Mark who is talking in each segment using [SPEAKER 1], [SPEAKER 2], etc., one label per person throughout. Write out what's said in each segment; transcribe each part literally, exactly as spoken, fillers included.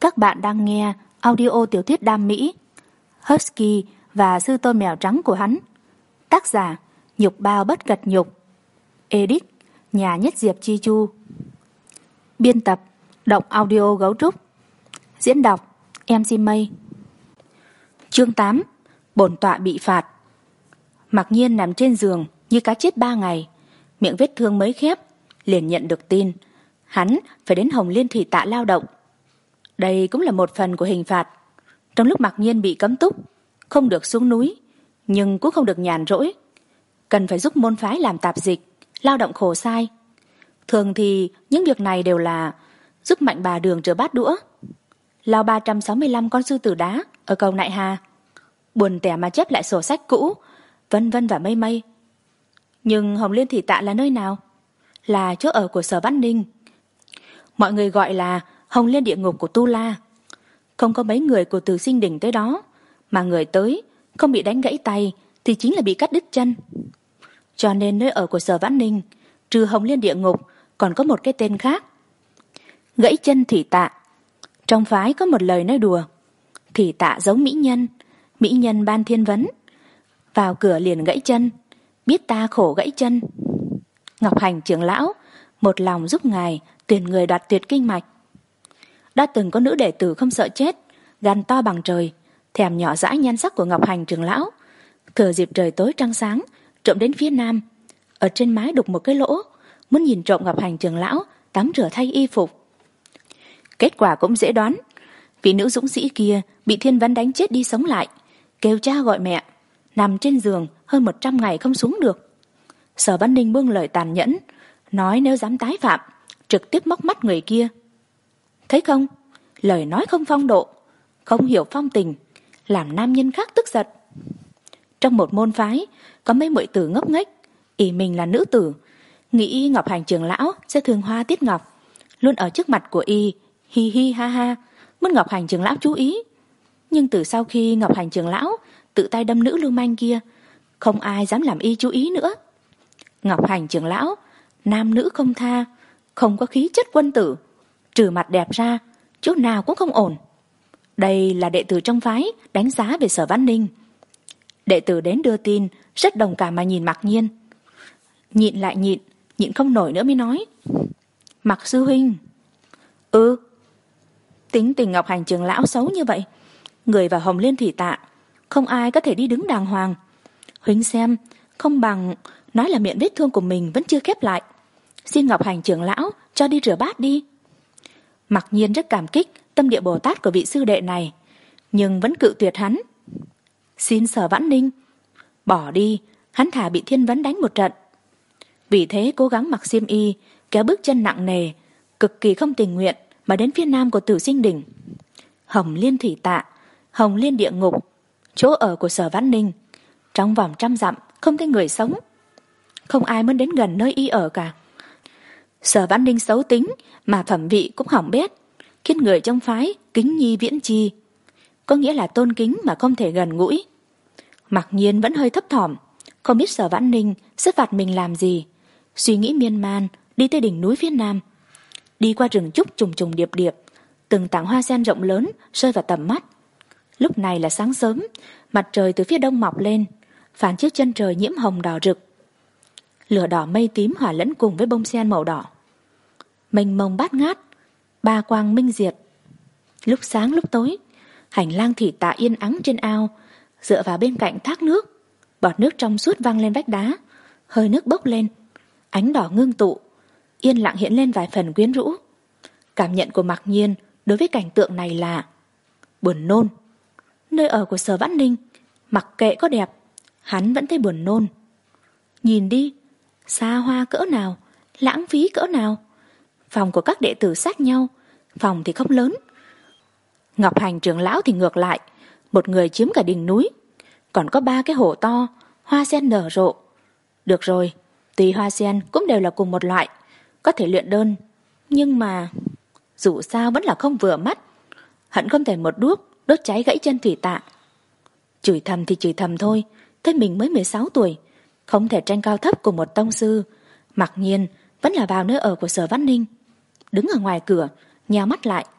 [SPEAKER 1] Các bạn đang nghe audio tiểu thuyết đam mỹ Husky và sư tôn mèo trắng của hắn. Tác giả Nhục Bao Bất Cật Nhục. Edit Nhà Nhất Diệp Chi Chu. Biên tập Động Audio Gấu Trúc. Diễn đọc em xê Mây. Chương tám. Bổn tọa bị phạt. Mặc Nhiên nằm trên giường như cá chết ba ngày, miệng vết thương mới khép, liền nhận được tin hắn phải đến Hồng Liên Thủy Tạ lao động. Đây cũng là một phần của hình phạt. Trong lúc Mặc Nhiên bị cấm túc, không được xuống núi, nhưng cũng không được nhàn rỗi, cần phải giúp môn phái làm tạp dịch, lao động khổ sai. Thường thì những việc này đều là giúp Mạnh Bà Đường rửa bát đũa, lao ba trăm sáu mươi lăm con sư tử đá ở cầu Nại Hà, buồn tẻ mà chép lại sổ sách cũ, vân vân và mây mây. Nhưng Hồng Liên Thủy Tạ là nơi nào? Là chỗ ở của Sở Văn Ninh. Mọi người gọi là Hồng Liên địa ngục của Tu La. Không có mấy người của Từ Sinh Đỉnh tới đó, mà người tới không bị đánh gãy tay thì chính là bị cắt đứt chân. Cho nên nơi ở của Sở Văn Ninh, trừ Hồng Liên địa ngục, còn có một cái tên khác: Gãy chân Thủy Tạ. Trong phái có một lời nói đùa: Thủy Tạ giống mỹ nhân, mỹ nhân ban thiên vấn, vào cửa liền gãy chân, biết ta khổ gãy chân. Ngọc Hành trưởng lão một lòng giúp ngài tuyển người đoạt tuyệt kinh mạch. Đã từng có nữ đệ tử không sợ chết, gan to bằng trời, thèm nhỏ dãi nhan sắc của Ngọc Hành trưởng lão, thừa dịp trời tối trăng sáng trộm đến phía nam, ở trên mái đục một cái lỗ, muốn nhìn trộm Ngọc Hành trưởng lão tắm rửa thay y phục. Kết quả cũng dễ đoán, vị nữ dũng sĩ kia bị thiên vấn đánh chết đi sống lại, kêu cha gọi mẹ, nằm trên giường hơn một trăm ngày không xuống được. Sở Văn Ninh buông lời tàn nhẫn, nói nếu dám tái phạm, trực tiếp móc mắt người kia. Thấy không, lời nói không phong độ, không hiểu phong tình, làm nam nhân khác tức giận. Trong một môn phái có mấy muội tử ngốc nghếch, ỷ mình là nữ tử, nghĩ Ngọc Hành trưởng lão sẽ thường hoa tiết ngọc, luôn ở trước mặt của y, hi hi ha ha, muốn Ngọc Hành trưởng lão chú ý. Nhưng từ sau khi Ngọc Hành trưởng lão tự tay đâm nữ lưu manh kia, không ai dám làm y chú ý nữa. Ngọc Hành trưởng lão nam nữ không tha, không có khí chất quân tử, trừ mặt đẹp ra chỗ nào cũng không ổn. Đây là đệ tử trong phái đánh giá về Sở Văn Ninh. Đệ tử đến đưa tin rất đồng cảm mà nhìn Mặc Nhiên. Nhịn lại nhịn, nhịn không nổi nữa mới nói: Mặc sư huynh. Ừ, tính tình Ngọc Hành trưởng lão xấu như vậy, người vào Hồng Liên Thủy Tạ không ai có thể đi đứng đàng hoàng. Huynh xem, không bằng nói là miệng vết thương của mình vẫn chưa khép lại, xin Ngọc Hành trưởng lão cho đi rửa bát đi. Mặc Nhiên rất cảm kích tâm địa Bồ Tát của vị sư đệ này, nhưng vẫn cự tuyệt hắn. Xin Sở Vãn Ninh. Bỏ đi, hắn thà bị thiên vấn đánh một trận. Vì thế cố gắng mặc xiêm y, kéo bước chân nặng nề, cực kỳ không tình nguyện mà đến phía nam của Tử Sinh Đỉnh. Hồng Liên Thủy Tạ, Hồng Liên địa ngục, chỗ ở của Sở Vãn Ninh. Trong vòng trăm dặm không thấy người sống, không ai muốn đến gần nơi y ở cả. Sở Vãn Ninh xấu tính mà phẩm vị cũng hỏng bét, khiến người trong phái kính nhi viễn chi, có nghĩa là tôn kính mà không thể gần gũi. Mặc Nhiên vẫn hơi thấp thỏm, không biết Sở Vãn Ninh sẽ phạt mình làm gì. Suy nghĩ miên man đi tới đỉnh núi phía nam, đi qua rừng trúc trùng trùng điệp điệp, từng tảng hoa sen rộng lớn rơi vào tầm mắt. Lúc này là sáng sớm, mặt trời từ phía đông mọc lên, phản chiếu chân trời nhiễm hồng đỏ rực. Lửa đỏ mây tím hòa lẫn cùng với bông sen màu đỏ, mênh mông bát ngát, ba quang minh diệt. Lúc sáng lúc tối, hành lang Thủy Tạ yên ắng trên ao, dựa vào bên cạnh thác nước, bọt nước trong suốt văng lên vách đá, hơi nước bốc lên, ánh đỏ ngưng tụ, yên lặng hiện lên vài phần quyến rũ. Cảm nhận của Mặc Nhiên đối với cảnh tượng này là buồn nôn. Nơi ở của Sở Vãn Ninh, mặc kệ có đẹp, hắn vẫn thấy buồn nôn. Nhìn đi, xa hoa cỡ nào, lãng phí cỡ nào. Phòng của các đệ tử sát nhau, phòng thì không lớn. Ngọc Hành trưởng lão thì ngược lại, một người chiếm cả đỉnh núi, còn có ba cái hồ to, hoa sen nở rộ. Được rồi, tùy hoa sen cũng đều là cùng một loại, có thể luyện đơn, nhưng mà dù sao vẫn là không vừa mắt. Hận không thể một đuốc đốt cháy gãy chân Thủy Tạ. Chửi thầm thì chửi thầm thôi, thấy mình mới mười sáu tuổi, không thể tranh cao thấp cùng một tông sư. Mặc Nhiên vẫn là vào nơi ở của Sở Văn Ninh, đứng ở ngoài cửa, nheo mắt lại,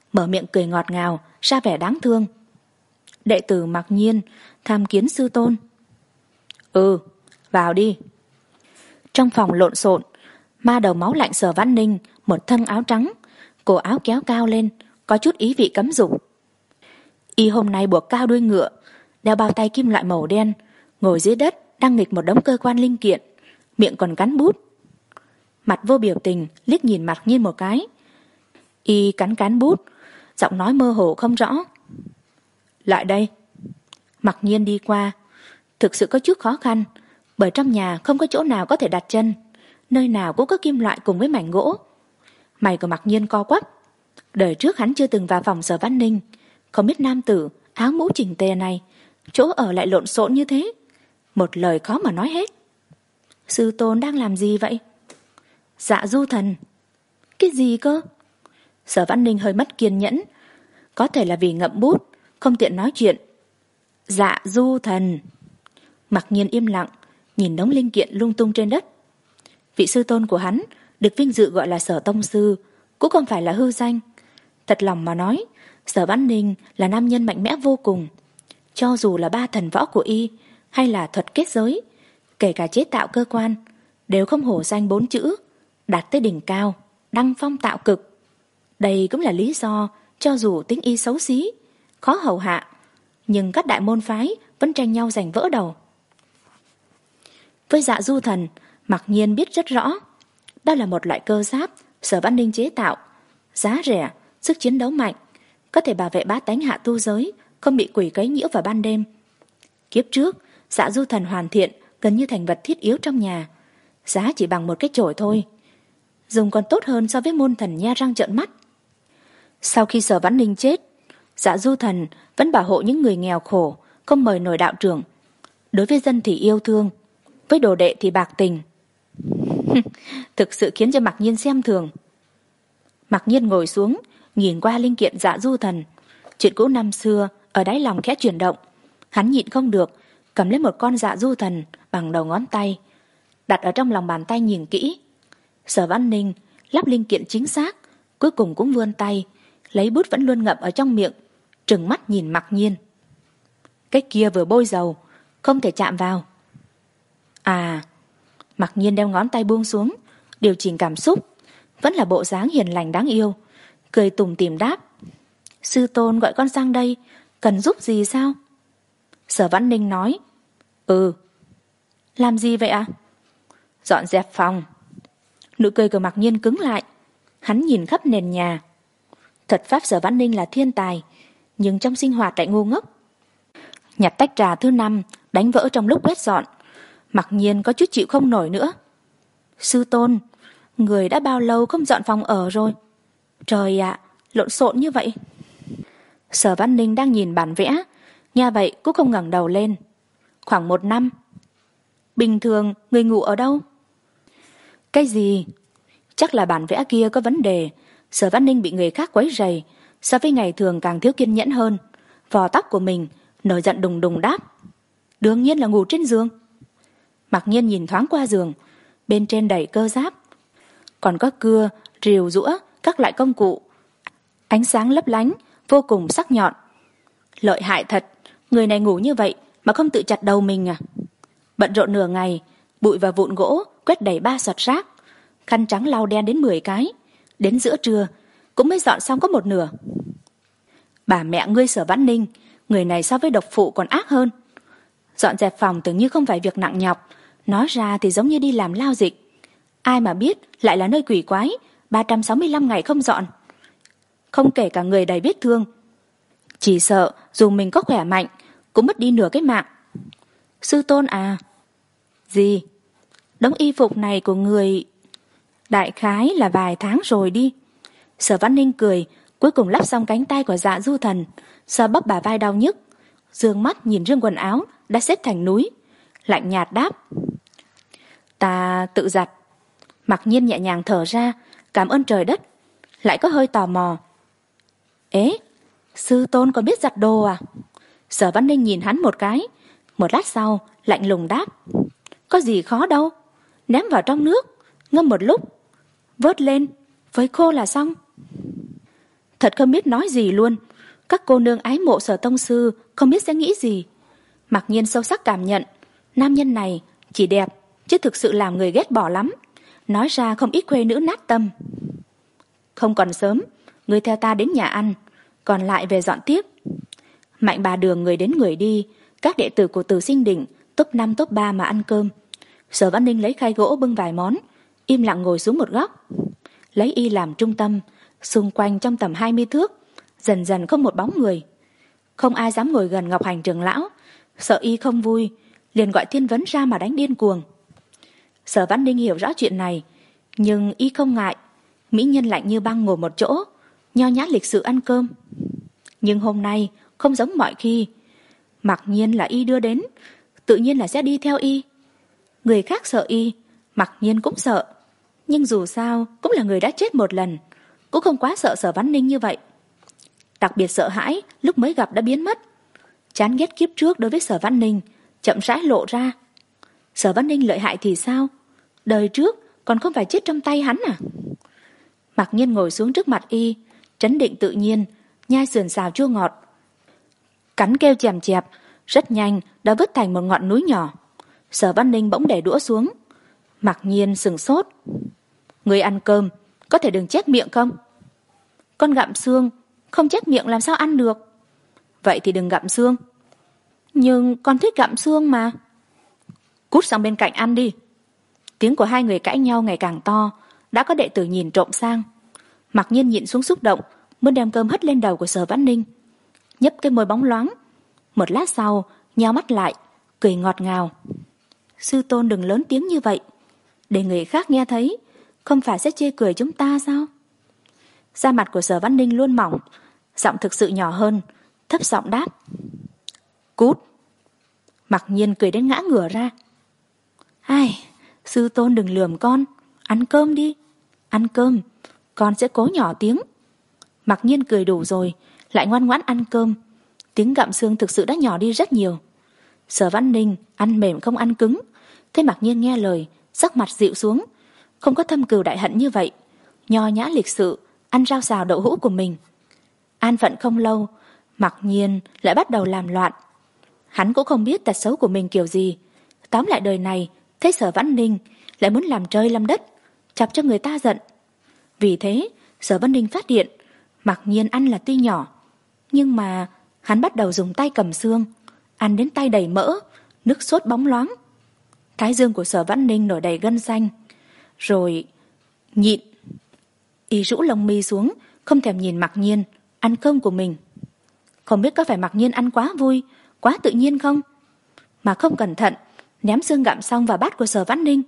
[SPEAKER 1] mở miệng cười ngọt ngào, ra vẻ đáng thương. Đệ tử Mặc Nhiên tham kiến sư tôn. Ừ, vào đi. Trong phòng lộn xộn, ma đầu máu lạnh Sở Vãn Ninh một thân áo trắng, cổ áo kéo cao lên, có chút ý vị cấm dục. Y hôm nay buộc cao đuôi ngựa, đeo bao tay kim loại màu đen, ngồi dưới đất đang nghịch một đống cơ quan linh kiện, miệng còn cắn bút. Mặt vô biểu tình liếc nhìn Mặc Nhiên một cái. Y cắn cắn bút, giọng nói mơ hồ không rõ. Lại đây. Mặc Nhiên đi qua, thực sự có chút khó khăn, bởi trong nhà không có chỗ nào có thể đặt chân, nơi nào cũng có kim loại cùng với mảnh gỗ. Mày của Mặc Nhiên co quắp. Đời trước hắn chưa từng vào phòng Sở Vãn Ninh, không biết nam tử áo mũ chỉnh tề này chỗ ở lại lộn xộn như thế, một lời khó mà nói hết. Sư tôn đang làm gì vậy? Dạ du thần. Cái gì cơ? Sở Vãn Ninh hơi mất kiên nhẫn, có thể là vì ngậm bút không tiện nói chuyện. Dạ du thần. Mặc Nhiên im lặng nhìn đống linh kiện lung tung trên đất. Vị sư tôn của hắn được vinh dự gọi là Sở tông sư, cũng không phải là hư danh. Thật lòng mà nói, Sở Vãn Ninh là nam nhân mạnh mẽ vô cùng. Cho dù là ba thần võ của y hay là thuật kết giới, kể cả chế tạo cơ quan, đều không hổ danh bốn chữ đạt tới đỉnh cao, đăng phong tạo cực. Đây cũng là lý do cho dù tính y xấu xí, khó hầu hạ, nhưng các đại môn phái vẫn tranh nhau giành vỡ đầu. Với Dạ du thần, Mặc Nhiên biết rất rõ, đó là một loại cơ giáp Sở Vãn Ninh chế tạo, giá rẻ, sức chiến đấu mạnh, có thể bảo vệ bá tánh hạ tu giới không bị quỷ quấy nhiễu vào ban đêm. Kiếp trước, Dạ du thần hoàn thiện gần như thành vật thiết yếu trong nhà, giá chỉ bằng một cái chổi thôi, dùng còn tốt hơn so với môn thần nha răng trợn mắt. Sau khi Sở Vãn Ninh chết, Dạ du thần vẫn bảo hộ những người nghèo khổ, không mời nổi đạo trưởng. Đối với dân thì yêu thương, với đồ đệ thì bạc tình. Thực sự khiến cho Mặc Nhiên xem thường. Mặc Nhiên ngồi xuống, nhìn qua linh kiện Dạ du thần. Chuyện cũ năm xưa ở đáy lòng khẽ chuyển động. Hắn nhịn không được, cầm lấy một con Dạ du thần bằng đầu ngón tay, đặt ở trong lòng bàn tay nhìn kỹ. Sở Vãn Ninh lắp linh kiện chính xác, cuối cùng cũng vươn tay, lấy bút vẫn luôn ngậm ở trong miệng, trừng mắt nhìn Mặc Nhiên. Cái kia vừa bôi dầu, không thể chạm vào. À, Mặc Nhiên đeo ngón tay buông xuống, điều chỉnh cảm xúc, vẫn là bộ dáng hiền lành đáng yêu, cười tủm tỉm đáp. Sư tôn gọi con sang đây, cần giúp gì sao? Sở Vãn Ninh nói. Ừ. Làm gì vậy ạ? À? Dọn dẹp phòng. Nụ cười của Mặc Nhiên cứng lại. Hắn nhìn khắp nền nhà. Thật pháp Sở Vãn Ninh là thiên tài, nhưng trong sinh hoạt lại ngu ngốc. Nhặt tách trà thứ năm đánh vỡ trong lúc quét dọn. Mặc Nhiên có chút chịu không nổi nữa. Sư tôn, người đã bao lâu không dọn phòng ở rồi? Trời ạ, à, lộn xộn như vậy. Sở Vãn Ninh đang nhìn bản vẽ, nghe vậy cũng không ngẩng đầu lên. Khoảng một năm. Bình thường người ngủ ở đâu? Cái gì? Chắc là bản vẽ kia có vấn đề. Sở Vãn Ninh bị người khác quấy rầy, so với ngày thường càng thiếu kiên nhẫn hơn. Vò tóc của mình, nổi giận đùng đùng đáp. Đương nhiên là ngủ trên giường. Mặc Nhiên nhìn thoáng qua giường, bên trên đầy cơ giáp, còn có cưa, rìu rũa, các loại công cụ, ánh sáng lấp lánh, vô cùng sắc nhọn. Lợi hại thật, người này ngủ như vậy mà không tự chặt đầu mình à? Bận rộn nửa ngày, bụi và vụn gỗ quét đầy ba sọt rác, khăn trắng lau đen đến mười cái, đến giữa trưa cũng mới dọn xong có một nửa. Bà mẹ ngươi Sở Vãn Ninh, người này so với độc phụ còn ác hơn. Dọn dẹp phòng tưởng như không phải việc nặng nhọc, nói ra thì giống như đi làm lao dịch. Ai mà biết lại là nơi quỷ quái, ba trăm sáu mươi lăm ngày không dọn. Không kể cả người đầy vết thương, chỉ sợ dù mình có khỏe mạnh cũng mất đi nửa cái mạng. Sư tôn à? Gì? Đống y phục này của người đại khái là vài tháng rồi đi. Sở Vãn Ninh cười, cuối cùng lắp xong cánh tay của Dạ du thần, sờ bắp bả vai đau nhức, dương mắt nhìn rương quần áo đã xếp thành núi, lạnh nhạt đáp. Ta tự giặt. Mặc Nhiên nhẹ nhàng thở ra, cảm ơn trời đất, lại có hơi tò mò. Ế, sư tôn còn biết giặt đồ à? Sở Vãn Ninh nhìn hắn một cái, một lát sau lạnh lùng đáp. Có gì khó đâu, ném vào trong nước, ngâm một lúc, vớt lên, với khô là xong. Thật không biết nói gì luôn. Các cô nương ái mộ Sở tông sư không biết sẽ nghĩ gì. Mặc Nhiên sâu sắc cảm nhận, nam nhân này chỉ đẹp chứ thực sự làm người ghét bỏ lắm. Nói ra không ít khuê nữ nát tâm. Không còn sớm, người theo ta đến nhà ăn, còn lại về dọn tiếp. Mạnh bà Đường người đến người đi, các đệ tử của Từ Sinh Đỉnh top năm top ba mà ăn cơm. Sở Văn Ninh lấy khay gỗ bưng vài món, im lặng ngồi xuống một góc. Lấy y làm trung tâm, xung quanh trong tầm hai mươi thước, dần dần không một bóng người. Không ai dám ngồi gần Ngọc Hành trưởng lão, sợ y không vui, liền gọi Thiên Vấn ra mà đánh điên cuồng. Sở Văn Ninh hiểu rõ chuyện này, nhưng y không ngại. Mỹ nhân lạnh như băng ngồi một chỗ, nho nhã lịch sự ăn cơm. Nhưng hôm nay không giống mọi khi. Mặc nhiên là y đưa đến, tự nhiên là sẽ đi theo y. Người khác sợ y, Mặc nhiên cũng sợ. Nhưng dù sao cũng là người đã chết một lần, cũng không quá sợ Sở Văn Ninh như vậy. Đặc biệt sợ hãi lúc mới gặp đã biến mất. Chán ghét kiếp trước đối với Sở Văn Ninh chậm rãi lộ ra. Sở Văn Ninh lợi hại thì sao? Đời trước còn không phải chết trong tay hắn à? Mặc nhiên ngồi xuống trước mặt y, trấn định tự nhiên, nhai sườn xào chua ngọt. Cắn kêu chèm chẹp, rất nhanh đã vứt thành một ngọn núi nhỏ. Sở Văn Ninh bỗng để đũa xuống. Mặc nhiên sừng sốt. Người ăn cơm, có thể đừng chép miệng không? Con gặm xương, không chép miệng làm sao ăn được? Vậy thì đừng gặm xương. Nhưng con thích gặm xương mà. Cút sang bên cạnh ăn đi. Tiếng của hai người cãi nhau ngày càng to, đã có đệ tử nhìn trộm sang. Mặc nhiên nhịn xuống xúc động, muốn đem cơm hất lên đầu của Sở Văn Ninh. Nhấp cái môi bóng loáng. Một lát sau, nheo mắt lại, cười ngọt ngào. Sư tôn đừng lớn tiếng như vậy, để người khác nghe thấy, không phải sẽ chê cười chúng ta sao? Da mặt của Sở Văn Ninh luôn mỏng, giọng thực sự nhỏ hơn, thấp giọng đáp. Cút. Mặc nhiên cười đến ngã ngửa ra. Ai, sư tôn đừng lườm con, ăn cơm đi. Ăn cơm, con sẽ cố nhỏ tiếng. Mặc nhiên cười đủ rồi, lại ngoan ngoãn ăn cơm. Tiếng gặm xương thực sự đã nhỏ đi rất nhiều. Sở Văn Ninh ăn mềm không ăn cứng, thế Mặc nhiên nghe lời, sắc mặt dịu xuống, không có thâm cừu đại hận như vậy, nho nhã lịch sự ăn rau xào đậu hũ của mình. An phận không lâu, Mặc nhiên lại bắt đầu làm loạn. Hắn cũng không biết tật xấu của mình kiểu gì. Tóm lại đời này, thấy Sở Văn Ninh lại muốn làm trời làm đất, chọc cho người ta giận. Vì thế, Sở Văn Ninh phát hiện, Mặc nhiên ăn là tuy nhỏ, nhưng mà hắn bắt đầu dùng tay cầm xương, ăn đến tay đầy mỡ, nước sốt bóng loáng. Thái dương của Sở Văn Ninh nổi đầy gân xanh. Rồi nhịn. Y rũ lông mi xuống, không thèm nhìn Mặc nhiên ăn cơm của mình. Không biết có phải Mặc nhiên ăn quá vui, quá tự nhiên không, mà không cẩn thận ném xương gặm xong vào bát của Sở Văn Ninh.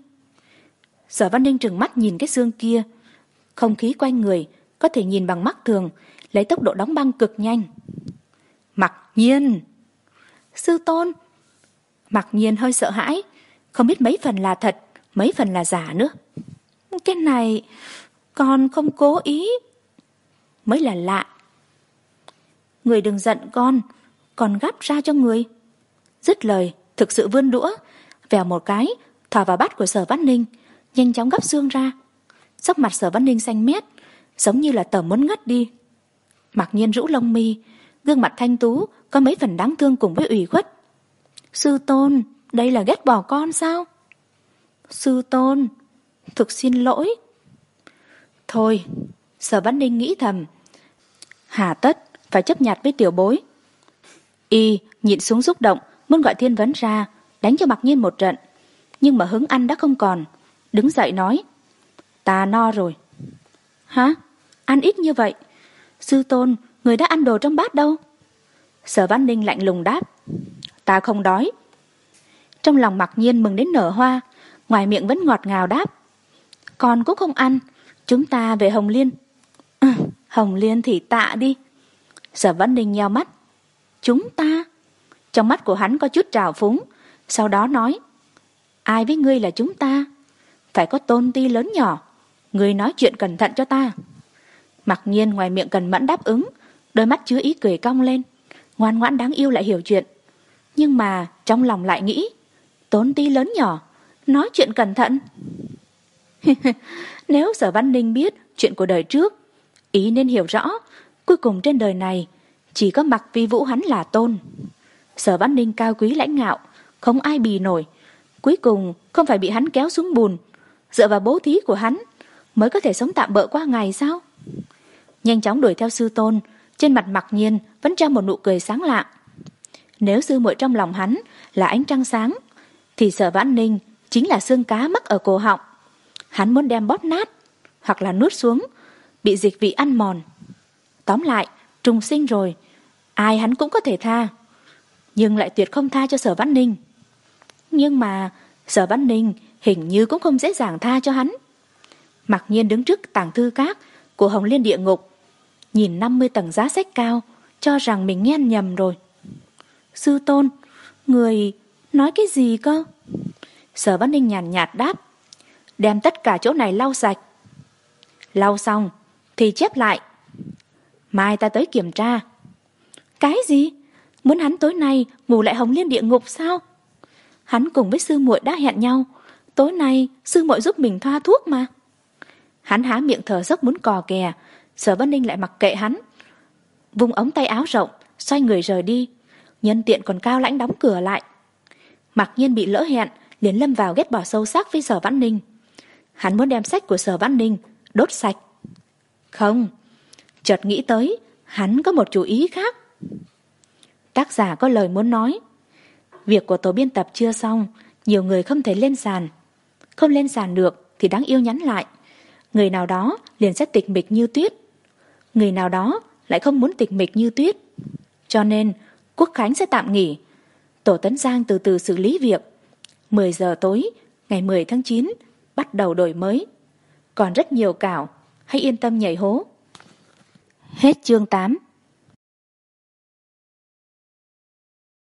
[SPEAKER 1] Sở Văn Ninh trừng mắt nhìn cái xương kia. Không khí quanh người có thể nhìn bằng mắt thường, lấy tốc độ đóng băng cực nhanh. Mặc nhiên. Sư tôn. Mặc nhiên hơi sợ hãi, không biết mấy phần là thật, mấy phần là giả nữa. Cái này con không cố ý, mới là lạ. Người đừng giận con, còn gắp ra cho người. Dứt lời, thực sự vươn đũa, vèo một cái, thò vào bát của Sở Văn Ninh, nhanh chóng gắp xương ra. Sắc mặt Sở Văn Ninh xanh mét, giống như là tờ muốn ngất đi. Mặc nhiên rũ lông mi, gương mặt thanh tú có mấy phần đáng thương cùng với ủy khuất. Sư tôn, đây là ghét bỏ con sao? Sư tôn, thực xin lỗi. Thôi, Sở Văn Ninh nghĩ thầm, hà tất phải chấp nhặt với tiểu bối. Y nhịn xuống xúc động, muốn gọi Thiên Vấn ra đánh cho Mặc nhiên một trận, nhưng mà hứng ăn đã không còn, đứng dậy nói, ta no rồi. Hả? Ăn ít như vậy? Sư tôn, người đã ăn đồ trong bát đâu? Sở Văn Ninh lạnh lùng đáp, ta không đói. Trong lòng Mặc nhiên mừng đến nở hoa, ngoài miệng vẫn ngọt ngào đáp, con cũng không ăn, chúng ta về Hồng Liên. Ừ, Hồng Liên thì tạ đi. Sở Văn Ninh nheo mắt. Chúng ta? Trong mắt của hắn có chút trào phúng, sau đó nói, ai với ngươi là chúng ta? Phải có tôn ti lớn nhỏ, ngươi nói chuyện cẩn thận cho ta. Mặc nhiên ngoài miệng cần mẫn đáp ứng, đôi mắt chứa ý cười cong lên, ngoan ngoãn đáng yêu lại hiểu chuyện. Nhưng mà trong lòng lại nghĩ, tôn ti lớn nhỏ, nói chuyện cẩn thận. Nếu Sở Văn Ninh biết chuyện của đời trước, ý nên hiểu rõ, Cuối cùng trên đời này chỉ có Mạc Vi Vũ hắn là tôn. Sở Vãn Ninh cao quý lãnh ngạo, không ai bì nổi. Cuối cùng không phải bị hắn kéo xuống bùn, dựa vào bố thí của hắn mới có thể sống tạm bợ qua ngày sao? Nhanh chóng đuổi theo sư tôn, trên mặt Mặc Nhiên vẫn treo một nụ cười sáng lạng. Nếu sư muội trong lòng hắn là ánh trăng sáng, thì Sở Vãn Ninh chính là xương cá mắc ở cổ họng. Hắn muốn đem bóp nát, hoặc là nuốt xuống, bị dịch vị ăn mòn. Tóm lại, trùng sinh rồi, ai hắn cũng có thể tha, nhưng lại tuyệt không tha cho Sở Vãn Ninh. Nhưng mà Sở Vãn Ninh hình như cũng không dễ dàng tha cho hắn. Mặc Nhiên đứng trước tàng thư các của Hồng Liên Địa Ngục, nhìn năm mươi tầng giá sách cao, cho rằng mình nghe nhầm rồi. Sư tôn, người nói cái gì cơ? Sở Vãn Ninh nhàn nhạt đáp, đem tất cả chỗ này lau sạch. Lau xong thì chép lại, mai ta tới kiểm tra. Cái gì? Muốn hắn tối nay ngủ lại Hồng Liên Địa Ngục sao? Hắn cùng với sư muội đã hẹn nhau, tối nay sư muội giúp mình thoa thuốc mà. Hắn há miệng thở dốc muốn cò kè, Sở Vãn Ninh lại mặc kệ hắn, vung ống tay áo rộng, xoay người rời đi, nhân tiện còn cao lãnh đóng cửa lại. Mặc Nhiên bị lỡ hẹn, liền lâm vào ghét bỏ sâu sắc với Sở Vãn Ninh. Hắn muốn đem sách của Sở Vãn Ninh đốt sạch. Không, chợt nghĩ tới, hắn có một chủ ý khác. Tác giả có lời muốn nói. Việc của tổ biên tập chưa xong, nhiều người không thể lên sàn. Không lên sàn được thì đáng yêu nhắn lại. Người nào đó liền sẽ tịch mịch như tuyết, người nào đó lại không muốn tịch mịch như tuyết. Cho nên Quốc Khánh sẽ tạm nghỉ. Tổ Tấn Giang từ từ xử lý việc. mười giờ tối ngày mười tháng chín bắt đầu đổi mới. Còn rất nhiều cảo, hãy yên tâm nhảy hố. Hết chương tám.